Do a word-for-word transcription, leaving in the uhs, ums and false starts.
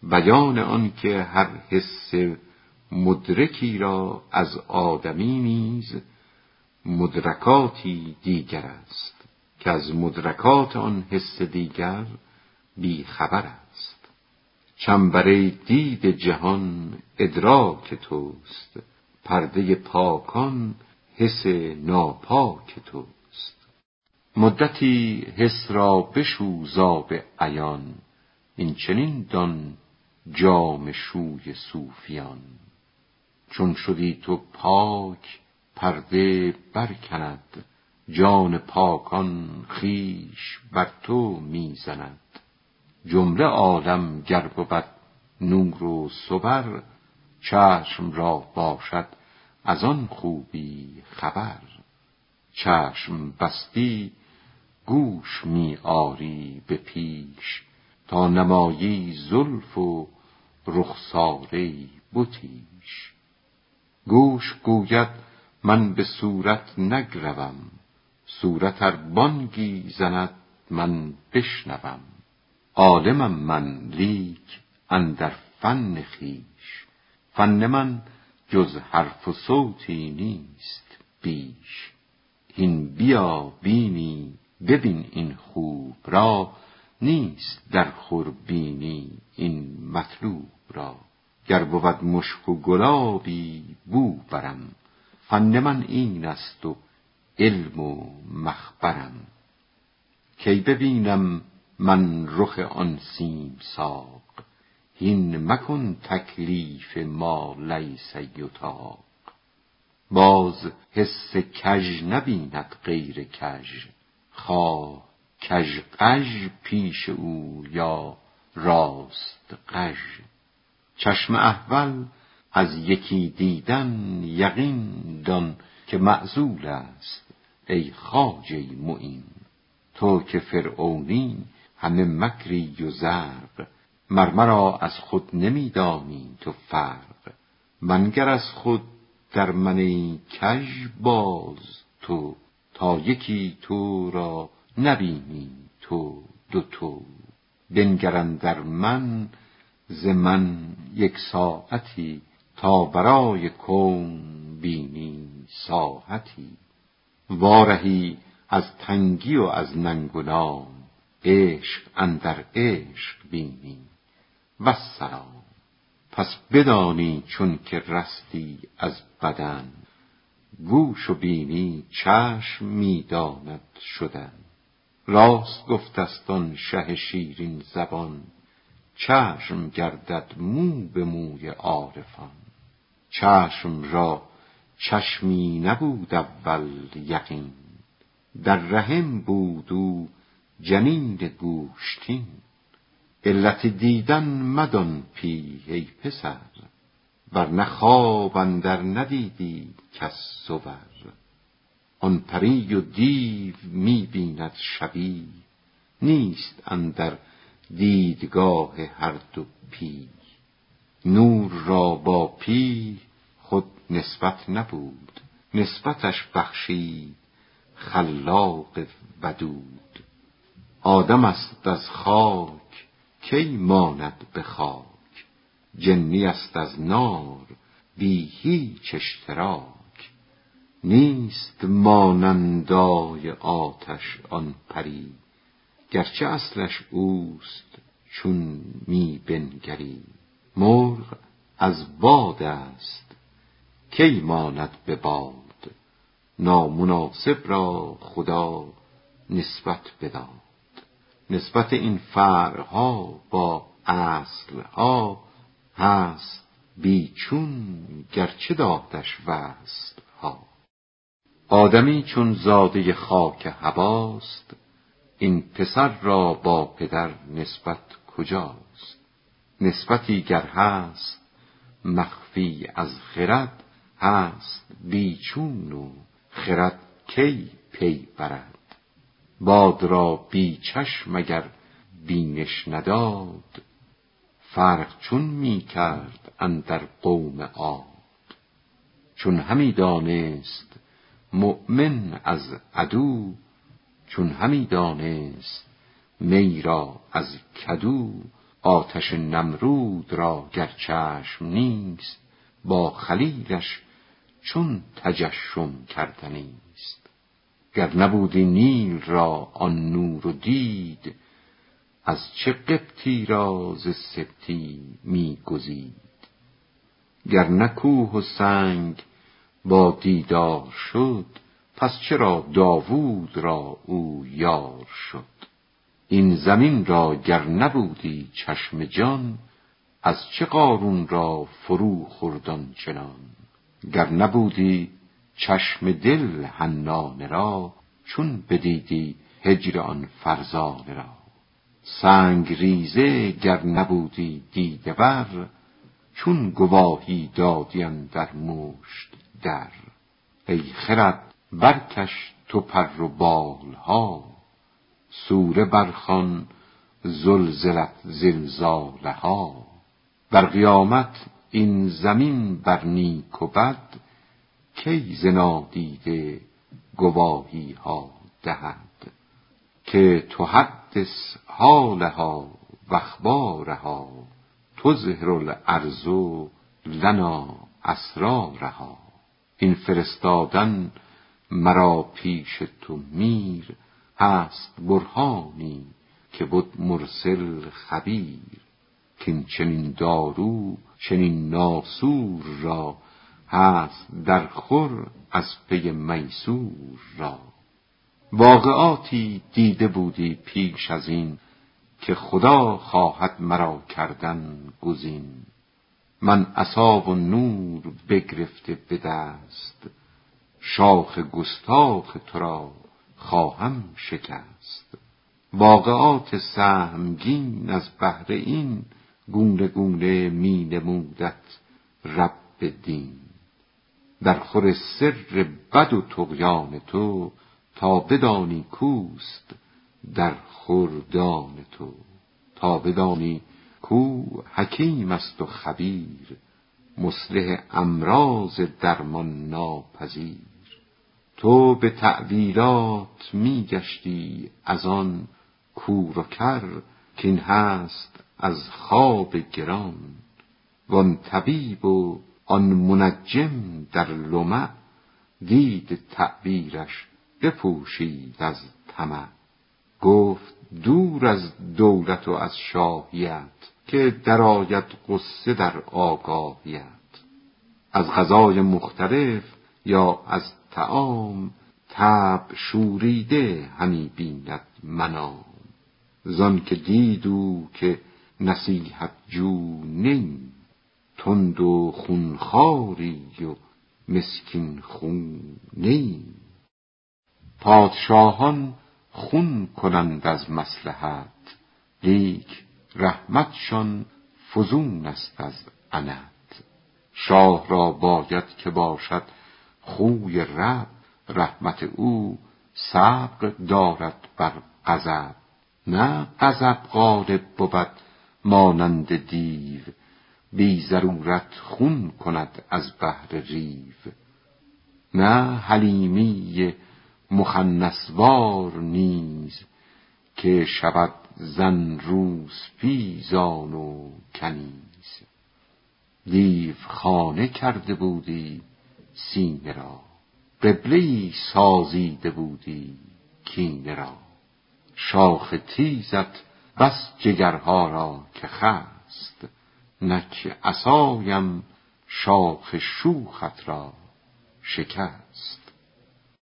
بیان آن که هر حس مدرکی را از آدمی نیز مدرکاتی دیگر است که از مدرکات آن حس دیگر بی خبر است. چنبره دید جهان ادراک توست، پرده پاکان حس ناپاک توست. مدتی حس را بشو ز آب عیان، این چنین دان جام شوی صوفیان. چون شدی تو پاک پرده برکند، جان پاکان خویش بر تو میزند. جمله عالم گر بود نور و صور، چشم را باشد از آن خوبی خبر. چشم بستی گوش می آری به پیش، تا نمایی زلف و رخساره بتیش. گوش گوید من به صورت نگروم، صورت ار بانگی زند من بشنوم. عالمم من لیک اندر فن خویش، فن من جز حرف و صوتی نیست بیش. هین بیا بینی ببین این خوب را، نیست در خور بینی این مطلوب را. گر بود مشک و گلابی بو برم، فن من این است و علم و مخبرم. کی ببینم من رخ آن سیم ساق، هین مکن تکلیف ما لیس یطاق. باز حس کژ نبیند غیر کژ، خواه کژ قژ پیش او یا راست قژ. چشم احول از یکی دیدن یقین دان، که معزول است ای خواجه معین. تو که فرعونی همه مکری و زرق، مر مرا از خود نمی دانی تو فرق. منگر از خود در من ای کژ باز تو، تا یکی تو را نبینی تو دو تو. بنگر اندر من ز من یک ساعتی، تا برای کون بینی ساحتی. وارهی از تنگی و از ننگ و نام، عشق اندر عشق بینی والسلام. پس بدانی چون که رستی از بدن، گوش و بینی چشم می داند شدن. راست گفتست آن شه شیرین زبان، چشم گردد مو به موی عارفان. چشم را چشمی نبود اول یقین، در رحم بود او جنین گوشتین. علت دیدن مدان پی ای پسر، ورنه خواب اندر ندیدی کس صور. آن پری و دیو می بیند شبیه، نیست اندر دیدگاه هر دو پی. نور را با پی خود نسبت نبود، نسبتش بخشید خلاق ودود. آدم است از خاک کی ماند به خاک، جنی است از نار بی هیچ اشتراک. نیست مانندای آتش آن پری، گرچه اصلش اوست چون می بنگری. مرغ از باد است کی ماند به باد، نامناسب را خدا نسبت بداد. نسبت این فرعها با اصلها، هست بی چون گرچه دادش وصلها. آدمی چون زاده خاک هواست، این پسر را با پدر نسبت کجاست؟ نسبتی گر هست مخفی از خرد، هست بی چون و خرد کی پی برد. باد را بی چشم اگر بینش نداد، فرق چون می کرد اندر قوم عاد. چون همی دانست مؤمن از عدو، چون همی دانست می را از کدو. آتش نمرود را گر چشم نیست، با خلیلش چون تجشم کردنی است. گر نبودی نیل را آن نور و دید، از چه قبطی را ز سبطی می گزید. گر نه کوه و سنگ با دیدار شد، پس چرا داوود را او یار شد. این زمین را گر نبودی چشم جان، از چه قارون را فرو خورد آنچنان. گر نبودی چشم دل حنانه را، چون بدیدی هجر آن فرزانه را. سنگ ریزه گر نبودی دیده ور، چون گواهی دادی اندر مشت در. ای خرد برکش تو پر و بالها، سوره برخوان زلزلت زلزالها. در قیامت این زمین بر نیک و بد، کی ز نادیده گواهی ها دهد. که تحدث حالها و اخبارها، تظهر الارض لنا اسرارها. این فرستادن مرا پیش تو میر، هست برهانی که بود مرسل خبیر. کین چنین دارو چنین ناسور را، هست در خور از پی میسور را. واقعاتی دیده بودی پیش از این، که خدا خواهد مرا کردن گزین. من عصا و نور بگرفته به دست، شاخ گستاخ تو را خواهم شکست. واقعات سهمگین از بهر این، گونه گونه می نمودت رب دین. در خور سر بد و طغیان تو، تا بدانی کوست در خوردان تو. تا بدانی کو حکیم است و خبیر، مصلح امراض درمان ناپذیر. تو به تأویلات می گشتی از آن کور و کر، کین هست از خواب گران. وان طبیب و آن منجم در لمع، دید تعبیرش بپوشید از طمع. گفت دور از دولت و از شاهیت، که درآید غصه در آگاهیت. از غذای مختلف یا از طعام، طبع شوریده همی بیند منام. زان که دید او که نصیحت جو نی، تند و خونخواری و مسکین خون نی. پادشاهان خون کنند از مصلحت، لیک رحمتشان فزون است از عنت. شاه را باید که باشد خوی رب، رحمت او سبق دارد بر غضب. نه غضب غالب بود مانند دیو، بی ضرورت خون کند از بهر ریو. نه حلیمی مخنثوار نیز، که شود زن روسپی زان و کنیز. دیو خانه کرده بودی سینه را، قبله‌ای سازیده بودی کینه را. شاخ تیزت بس جگرها را که خست، نک عصایم شاخ شوخت را شکست.